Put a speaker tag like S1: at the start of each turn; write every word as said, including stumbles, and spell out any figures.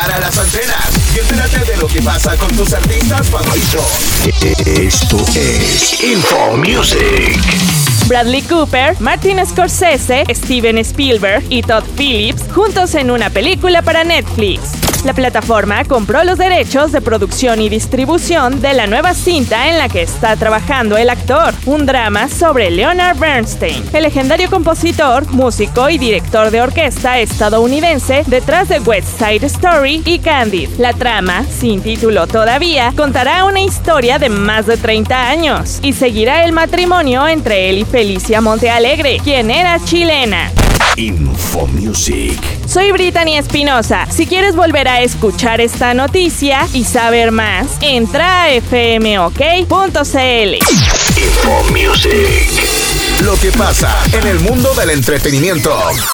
S1: para las antenas y entérate de lo que pasa con tus artistas favoritos. Esto es Info Music.
S2: Bradley Cooper, Martin Scorsese, Steven Spielberg y Todd Phillips juntos en una película para Netflix. La plataforma compró los derechos de producción y distribución de la nueva cinta en la que está trabajando el actor, un drama sobre Leonard Bernstein, el legendario compositor, músico y director de orquesta estadounidense detrás de West Side Story y Candid. La trama, sin título todavía, contará una historia de más de treinta años y seguirá el matrimonio entre él y Felicia Montealegre, quien era chilena.
S1: Info Music.
S2: Soy Brittany Espinosa. Si quieres volver a escuchar esta noticia y saber más, entra a f m o k punto c l.
S1: Info Music. Lo que pasa en el mundo del entretenimiento.